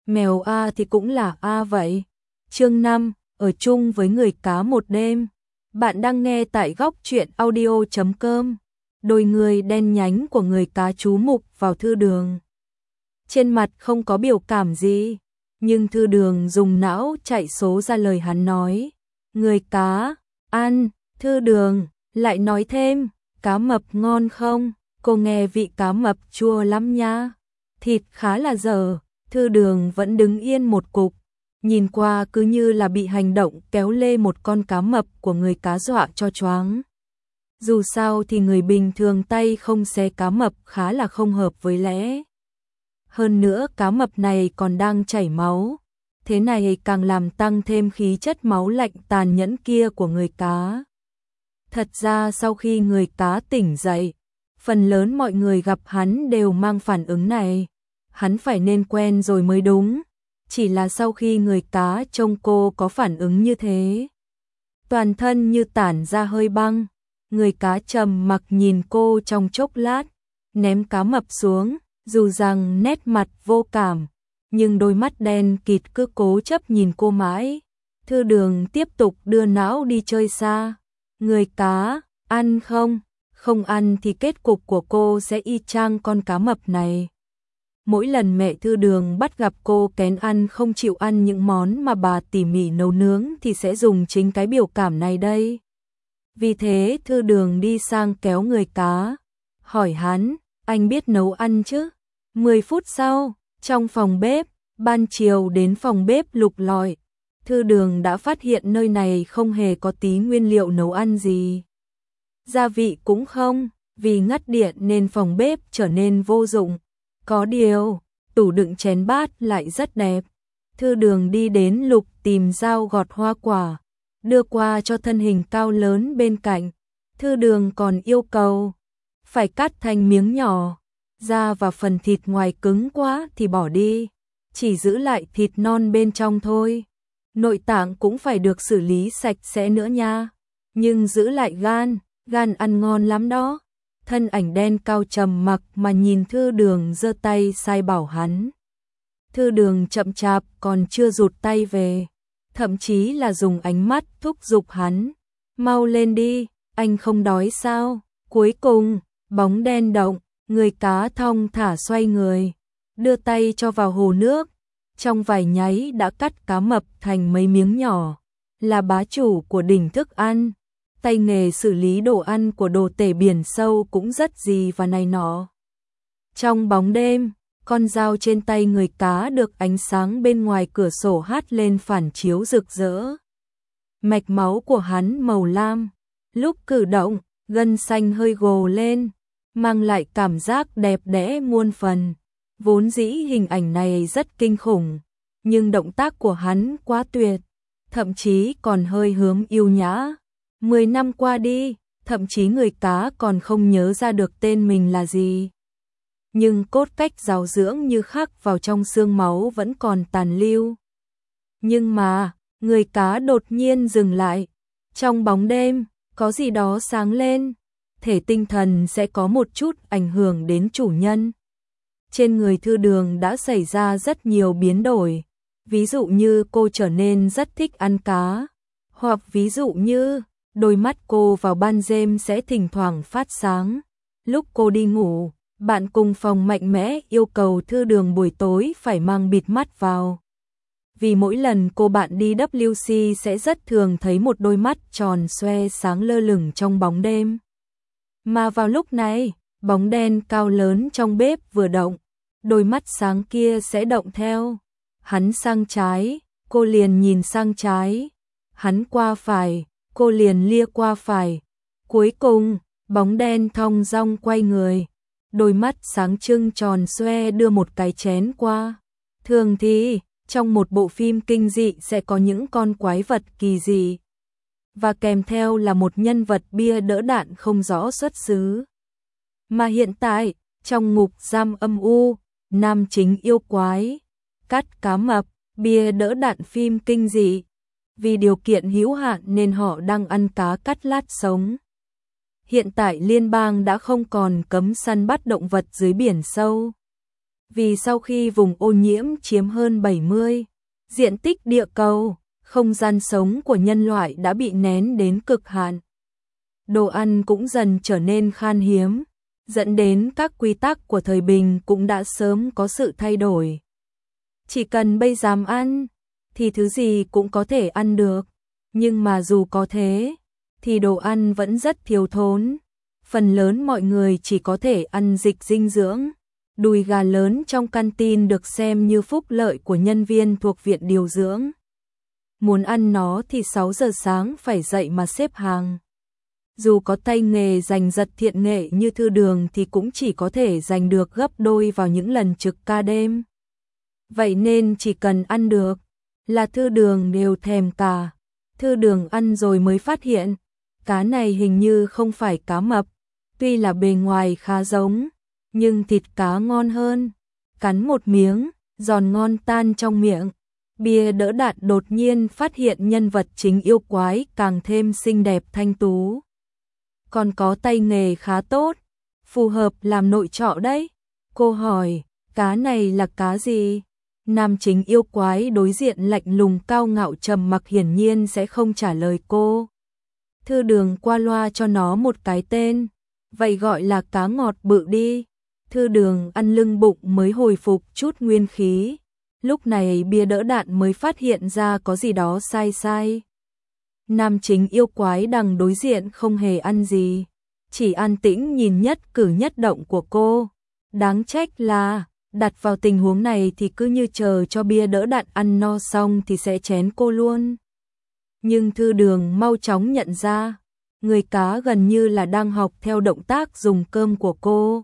Mèo A thì cũng là A vậy. Chương 5, ở chung với người cá một đêm. Bạn đang nghe tại góc truyện audio.com. Đôi người đen nhánh của người cá chú mục vào Thư Đường. Trên mặt không có biểu cảm gì, nhưng Thư Đường dùng não chạy số ra lời hắn nói. Người cá, ăn, Thư Đường, lại nói thêm, cá mập ngon không? Cô nghe vị cá mập chua lắm nha. Thịt khá là dở. Thư Đường vẫn đứng yên một cục, nhìn qua cứ như là bị hành động kéo lê một con cá mập của người cá dọa cho choáng. Dù sao thì người bình thường tay không xé cá mập khá là không hợp với lẽ. Hơn nữa cá mập này còn đang chảy máu, thế này càng làm tăng thêm khí chất máu lạnh tàn nhẫn kia của người cá. Thật ra sau khi người cá tỉnh dậy, phần lớn mọi người gặp hắn đều mang phản ứng này. Hắn phải nên quen rồi mới đúng, chỉ là sau khi người cá trông cô có phản ứng như thế. Toàn thân như tản ra hơi băng, người cá trầm mặc nhìn cô trong chốc lát, ném cá mập xuống, dù rằng nét mặt vô cảm, nhưng đôi mắt đen kịt cứ cố chấp nhìn cô mãi. Thư Đường tiếp tục đưa não đi chơi xa. Người cá, ăn không? Không ăn thì kết cục của cô sẽ y chang con cá mập này. Mỗi lần mẹ Thư Đường bắt gặp cô kén ăn không chịu ăn những món mà bà tỉ mỉ nấu nướng thì sẽ dùng chính cái biểu cảm này đây. Vì thế Thư Đường đi sang kéo người cá, hỏi hắn, anh biết nấu ăn chứ? 10 phút sau, trong phòng bếp, ban chiều đến phòng bếp lục lọi, Thư Đường đã phát hiện nơi này không hề có tí nguyên liệu nấu ăn gì. Gia vị cũng không, vì ngắt điện nên phòng bếp trở nên vô dụng. Có điều, tủ đựng chén bát lại rất đẹp. Thư Đường đi đến lục tìm dao gọt hoa quả, đưa qua cho thân hình cao lớn bên cạnh. Thư Đường còn yêu cầu, phải cắt thành miếng nhỏ, da và phần thịt ngoài cứng quá thì bỏ đi, chỉ giữ lại thịt non bên trong thôi. Nội tạng cũng phải được xử lý sạch sẽ nữa nha, nhưng giữ lại gan, gan ăn ngon lắm đó. Thân ảnh đen cao trầm mặc mà nhìn Thư Đường giơ tay sai bảo hắn. Thư Đường chậm chạp còn chưa rụt tay về, thậm chí là dùng ánh mắt thúc giục hắn. Mau lên đi, anh không đói sao? Cuối cùng, bóng đen động, người cá thong thả xoay người, đưa tay cho vào hồ nước. Trong vài nháy đã cắt cá mập thành mấy miếng nhỏ, là bá chủ của đỉnh thức ăn. Tay nghề xử lý đồ ăn của đồ tể biển sâu cũng rất gì và này nọ. Trong bóng đêm, con dao trên tay người cá được ánh sáng bên ngoài cửa sổ hắt lên phản chiếu rực rỡ. Mạch máu của hắn màu lam, lúc cử động, gân xanh hơi gồ lên, mang lại cảm giác đẹp đẽ muôn phần. Vốn dĩ hình ảnh này rất kinh khủng, nhưng động tác của hắn quá tuyệt, thậm chí còn hơi hướng yêu nhã. 10 năm qua đi, thậm chí người cá còn không nhớ ra được tên mình là gì. Nhưng cốt cách giáo dưỡng như khắc vào trong xương máu vẫn còn tàn lưu. Nhưng mà, người cá đột nhiên dừng lại. Trong bóng đêm, có gì đó sáng lên. Thể tinh thần sẽ có một chút ảnh hưởng đến chủ nhân. Trên người Thư Đường đã xảy ra rất nhiều biến đổi. Ví dụ như cô trở nên rất thích ăn cá. Hoặc ví dụ như đôi mắt cô vào ban đêm sẽ thỉnh thoảng phát sáng. Lúc cô đi ngủ, bạn cùng phòng mạnh mẽ yêu cầu Thư Đường buổi tối phải mang bịt mắt vào. Vì mỗi lần cô bạn đi WC sẽ rất thường thấy một đôi mắt tròn xoe sáng lơ lửng trong bóng đêm. Mà vào lúc này, bóng đen cao lớn trong bếp vừa động, đôi mắt sáng kia sẽ động theo. Hắn sang trái, cô liền nhìn sang trái. Hắn qua phải, cô liền lia qua phải. Cuối cùng, bóng đen thong dong quay người, đôi mắt sáng trưng tròn xoe đưa một cái chén qua. Thường thì, trong một bộ phim kinh dị sẽ có những con quái vật kỳ dị, và kèm theo là một nhân vật bia đỡ đạn không rõ xuất xứ. Mà hiện tại, trong ngục giam âm u, nam chính yêu quái, cắt cá mập, bia đỡ đạn phim kinh dị. Vì điều kiện hữu hạn nên họ đang ăn cá cắt lát sống. Hiện tại liên bang đã không còn cấm săn bắt động vật dưới biển sâu. Vì sau khi vùng ô nhiễm chiếm hơn 70 diện tích địa cầu, không gian sống của nhân loại đã bị nén đến cực hạn. Đồ ăn cũng dần trở nên khan hiếm, dẫn đến các quy tắc của thời bình cũng đã sớm có sự thay đổi. Chỉ cần bây dám ăn, thì thứ gì cũng có thể ăn được, nhưng mà dù có thế, thì đồ ăn vẫn rất thiếu thốn. Phần lớn mọi người chỉ có thể ăn dịch dinh dưỡng. Đùi gà lớn trong canteen được xem như phúc lợi của nhân viên thuộc viện điều dưỡng. Muốn ăn nó thì 6 giờ sáng phải dậy mà xếp hàng. Dù có tay nghề giành giật thiện nghệ như Thư Đường thì cũng chỉ có thể giành được gấp đôi vào những lần trực ca đêm. Vậy nên chỉ cần ăn được là Thư Đường đều thèm cả. Thư Đường ăn rồi mới phát hiện, cá này hình như không phải cá mập, tuy là bề ngoài khá giống, nhưng thịt cá ngon hơn. Cắn một miếng, giòn ngon tan trong miệng. Bia Đỡ Đạn đột nhiên phát hiện nhân vật chính yêu quái càng thêm xinh đẹp thanh tú. Còn có tay nghề khá tốt, phù hợp làm nội trọ đấy. Cô hỏi, cá này là cá gì? Nam chính yêu quái đối diện lạnh lùng cao ngạo trầm mặc hiển nhiên sẽ không trả lời cô. Thư Đường qua loa cho nó một cái tên, vậy gọi là cá ngọt bự đi. Thư Đường ăn lưng bụng mới hồi phục chút nguyên khí. Lúc này Bia Đỡ Đạn mới phát hiện ra có gì đó sai sai. Nam chính yêu quái đằng đối diện không hề ăn gì, chỉ an tĩnh nhìn nhất cử nhất động của cô. Đáng trách là, đặt vào tình huống này thì cứ như chờ cho Bia Đỡ Đạn ăn no xong thì sẽ chén cô luôn. Nhưng Thư Đường mau chóng nhận ra, người cá gần như là đang học theo động tác dùng cơm của cô.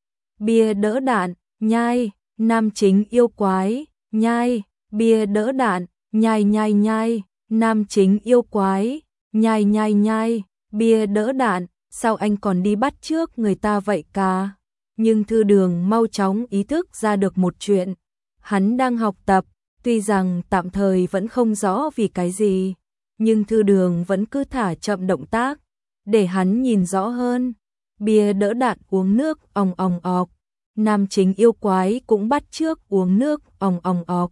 Bia Đỡ Đạn, nhai, nam chính yêu quái, nhai, Bia Đỡ Đạn, nhai nhai nhai, nam chính yêu quái, nhai nhai nhai, Bia Đỡ Đạn, sao anh còn đi bắt chước người ta vậy cả? Nhưng Thư Đường mau chóng ý thức ra được một chuyện, hắn đang học tập, tuy rằng tạm thời vẫn không rõ vì cái gì, nhưng Thư Đường vẫn cứ thả chậm động tác, để hắn nhìn rõ hơn. Bia Đỡ Đạn uống nước òng òng ọc, nam chính yêu quái cũng bắt chước uống nước òng òng ọc.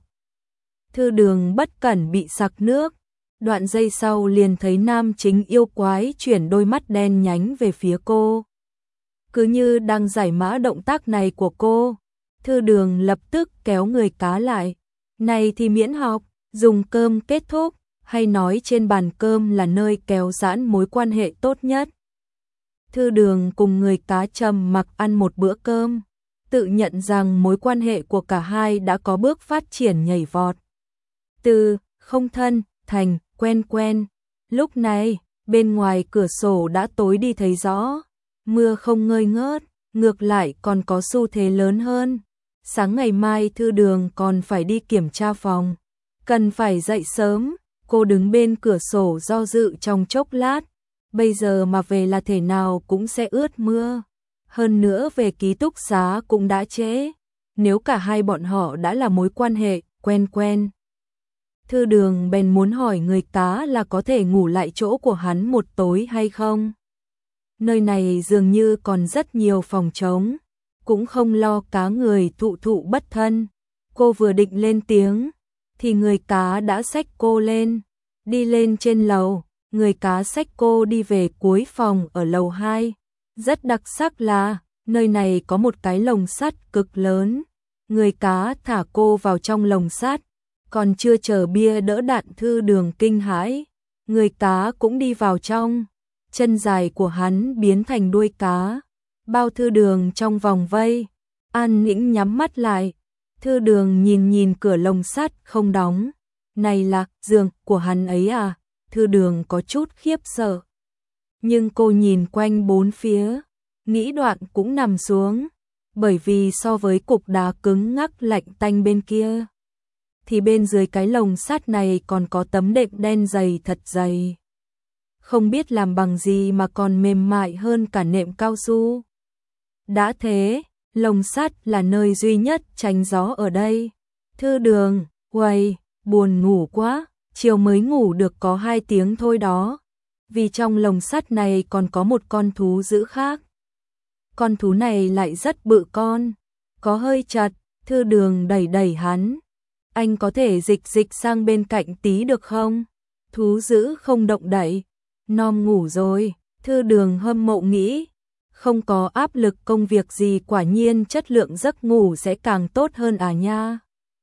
Thư Đường bất cẩn bị sặc nước, đoạn giây sau liền thấy nam chính yêu quái chuyển đôi mắt đen nhánh về phía cô. Cứ như đang giải mã động tác này của cô, Thư Đường lập tức kéo người cá lại. Này thì miễn học, dùng cơm kết thúc, hay nói trên bàn cơm là nơi kéo giãn mối quan hệ tốt nhất. Thư Đường cùng người cá trầm mặc ăn một bữa cơm, tự nhận rằng mối quan hệ của cả hai đã có bước phát triển nhảy vọt. Từ không thân thành quen quen. Lúc này, bên ngoài cửa sổ đã tối đi thấy rõ, mưa không ngơi ngớt, ngược lại còn có xu thế lớn hơn. Sáng ngày mai Thư Đường còn phải đi kiểm tra phòng, cần phải dậy sớm. Cô đứng bên cửa sổ do dự trong chốc lát, bây giờ mà về là thể nào cũng sẽ ướt mưa. Hơn nữa về ký túc xá cũng đã trễ, nếu cả hai bọn họ đã là mối quan hệ quen quen. Thư Đường bèn muốn hỏi người cá là có thể ngủ lại chỗ của hắn một tối hay không. Nơi này dường như còn rất nhiều phòng trống, cũng không lo cá người thụ thụ bất thân. Cô vừa định lên tiếng, thì người cá đã xách cô lên, đi lên trên lầu. Người cá xách cô đi về cuối phòng ở lầu 2. Rất đặc sắc là, nơi này có một cái lồng sắt cực lớn. Người cá thả cô vào trong lồng sắt, còn chưa chờ Bia Đỡ Đạn Thư Đường kinh hãi, người cá cũng đi vào trong. Chân dài của hắn biến thành đuôi cá, bao Thư Đường trong vòng vây. An Nĩnh nhắm mắt lại, Thư Đường nhìn nhìn cửa lồng sắt không đóng. Này là giường của hắn ấy à? Thư Đường có chút khiếp sợ. Nhưng cô nhìn quanh bốn phía, nghĩ đoạn cũng nằm xuống, bởi vì so với cục đá cứng ngắc lạnh tanh bên kia, thì bên dưới cái lồng sắt này còn có tấm đệm đen dày thật dày. Không biết làm bằng gì mà còn mềm mại hơn cả nệm cao su. Đã thế, lồng sắt là nơi duy nhất tránh gió ở đây. Thư Đường, uầy, buồn ngủ quá, chiều mới ngủ được có 2 tiếng thôi đó. Vì trong lồng sắt này còn có một con thú dữ khác. Con thú này lại rất bự con, có hơi chật, Thư Đường đẩy đẩy hắn. Anh có thể dịch sang bên cạnh tí được không? Thú dữ không động đậy. Nom ngủ rồi. Thư Đường hâm mộ nghĩ. Không có áp lực công việc gì, quả nhiên chất lượng giấc ngủ sẽ càng tốt hơn à nha.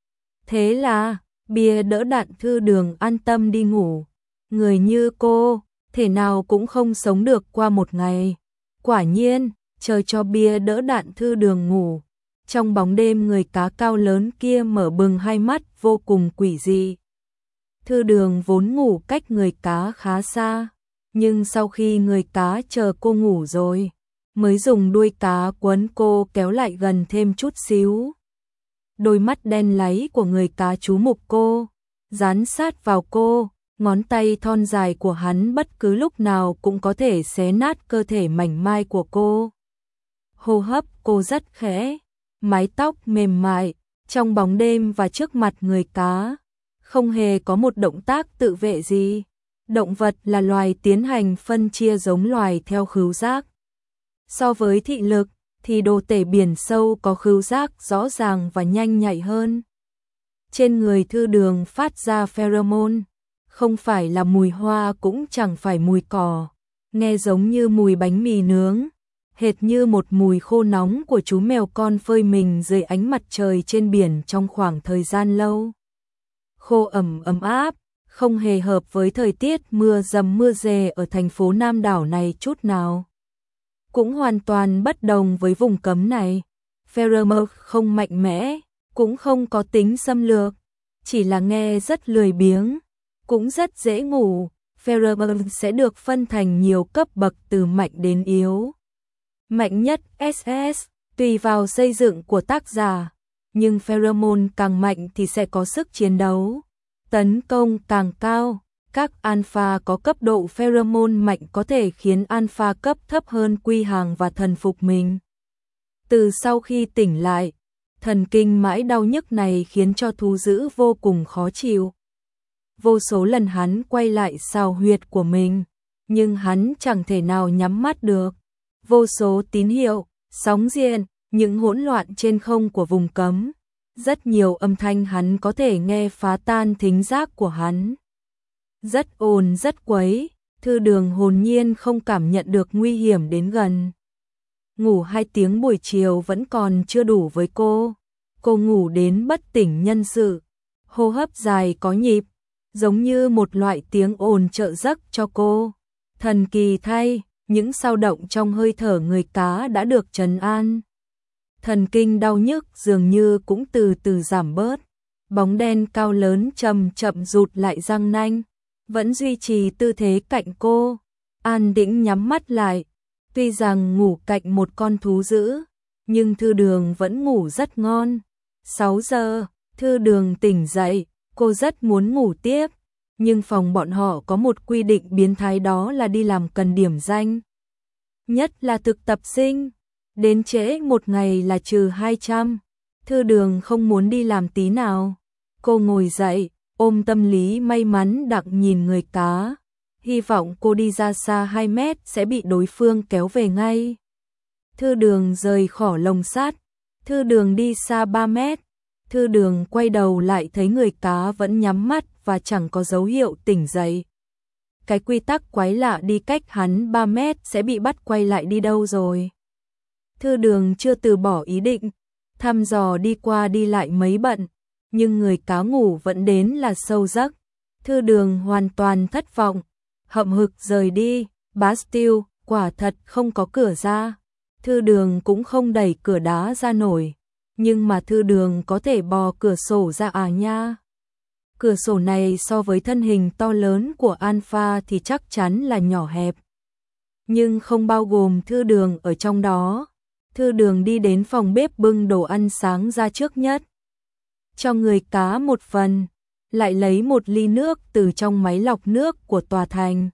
Thế là, bia đỡ đạn Thư Đường an tâm đi ngủ. Người như cô, thể nào cũng không sống được qua một ngày. Quả nhiên, trời cho bia đỡ đạn Thư Đường ngủ. Trong bóng đêm, người cá cao lớn kia mở bừng hai mắt vô cùng quỷ dị. Thư Đường vốn ngủ cách người cá khá xa, nhưng sau khi người cá chờ cô ngủ rồi, mới dùng đuôi cá quấn cô kéo lại gần thêm chút xíu. Đôi mắt đen láy của người cá chú mục cô, dán sát vào cô, ngón tay thon dài của hắn bất cứ lúc nào cũng có thể xé nát cơ thể mảnh mai của cô. Hô hấp cô rất khẽ, mái tóc mềm mại, trong bóng đêm và trước mặt người cá, không hề có một động tác tự vệ gì. Động vật là loài tiến hành phân chia giống loài theo khứu giác. So với thị lực, thì đồ tể biển sâu có khứu giác rõ ràng và nhanh nhạy hơn. Trên người Thư Đường phát ra pheromone, không phải là mùi hoa cũng chẳng phải mùi cỏ, nghe giống như mùi bánh mì nướng, hệt như một mùi khô nóng của chú mèo con phơi mình dưới ánh mặt trời trên biển trong khoảng thời gian lâu. Khô ẩm áp, không hề hợp với thời tiết mưa dầm mưa rề ở thành phố Nam đảo này chút nào. Cũng hoàn toàn bất đồng với vùng cấm này. Pheromone không mạnh mẽ, cũng không có tính xâm lược, chỉ là nghe rất lười biếng, cũng rất dễ ngủ. Pheromone sẽ được phân thành nhiều cấp bậc từ mạnh đến yếu. Mạnh nhất SS, tùy vào xây dựng của tác giả, nhưng pheromone càng mạnh thì sẽ có sức chiến đấu, tấn công càng cao. Các alpha có cấp độ pheromone mạnh có thể khiến alpha cấp thấp hơn quy hàng và thần phục mình. Từ sau khi tỉnh lại, thần kinh mãi đau nhức này khiến cho thú dữ vô cùng khó chịu. Vô số lần hắn quay lại xào huyệt của mình, nhưng hắn chẳng thể nào nhắm mắt được. Vô số tín hiệu, sóng điện, những hỗn loạn trên không của vùng cấm. Rất nhiều âm thanh hắn có thể nghe phá tan thính giác của hắn. Rất ồn rất quấy, Thư Đường hồn nhiên không cảm nhận được nguy hiểm đến gần. Ngủ 2 tiếng buổi chiều vẫn còn chưa đủ với cô. Cô ngủ đến bất tỉnh nhân sự, hô hấp dài có nhịp, giống như một loại tiếng ồn trợ giấc cho cô. Thần kỳ thay, những dao động trong hơi thở người cá đã được trấn an. Thần kinh đau nhức dường như cũng từ từ giảm bớt. Bóng đen cao lớn chậm chậm rụt lại răng nanh, vẫn duy trì tư thế cạnh cô, an tĩnh nhắm mắt lại. Tuy rằng ngủ cạnh một con thú dữ, nhưng Thư Đường vẫn ngủ rất ngon. 6 giờ, Thư Đường tỉnh dậy, cô rất muốn ngủ tiếp, nhưng phòng bọn họ có một quy định biến thái, đó là đi làm cần điểm danh. Nhất là thực tập sinh, đến trễ một ngày là trừ 200. Thư Đường không muốn đi làm tí nào. Cô ngồi dậy, ôm tâm lý may mắn đặng nhìn người cá, hy vọng cô đi ra xa 2 mét sẽ bị đối phương kéo về ngay. Thư Đường rời khỏi lồng sắt, Thư Đường đi xa 3 mét, Thư Đường quay đầu lại thấy người cá vẫn nhắm mắt và chẳng có dấu hiệu tỉnh dậy. Cái quy tắc quái lạ đi cách hắn 3 mét sẽ bị bắt quay lại đi đâu rồi? Thư Đường chưa từ bỏ ý định, thăm dò đi qua đi lại mấy bận, nhưng người cá ngủ vẫn đến là sâu giấc. Thư Đường hoàn toàn thất vọng, hậm hực rời đi. Bastille quả thật không có cửa ra, Thư Đường cũng không đẩy cửa đá ra nổi, nhưng mà Thư Đường có thể bò cửa sổ ra à nha. Cửa sổ này so với thân hình to lớn của Alpha thì chắc chắn là nhỏ hẹp, nhưng không bao gồm Thư Đường ở trong đó. Thư Đường đi đến phòng bếp bưng đồ ăn sáng ra trước nhất, cho người cá một phần, lại lấy một ly nước từ trong máy lọc nước của tòa thành.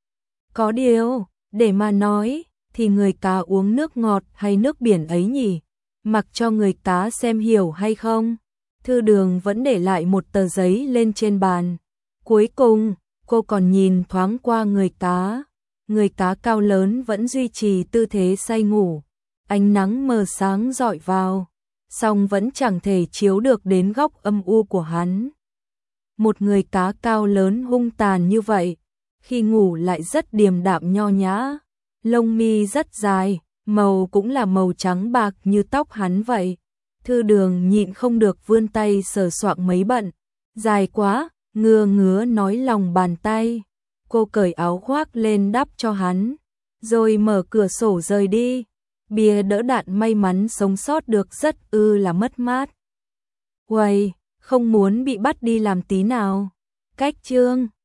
Có điều, để mà nói, thì người cá uống nước ngọt hay nước biển ấy nhỉ? Mặc cho người cá xem hiểu hay không, Thư Đường vẫn để lại một tờ giấy lên trên bàn. Cuối cùng, cô còn nhìn thoáng qua người cá. Người cá cao lớn vẫn duy trì tư thế say ngủ. Ánh nắng mờ sáng rọi vào, song vẫn chẳng thể chiếu được đến góc âm u của hắn. Một người cá cao lớn hung tàn như vậy, khi ngủ lại rất điềm đạm nho nhã, lông mi rất dài, màu cũng là màu trắng bạc như tóc hắn vậy. Thư Đường nhịn không được vươn tay sờ soạng mấy bận, dài quá, ngứa ngứa nói lòng bàn tay. Cô cởi áo khoác lên đắp cho hắn, rồi mở cửa sổ rời đi. Bia đỡ đạn may mắn sống sót được rất là mất mát. Uầy, không muốn bị bắt đi làm tí nào. Cách chương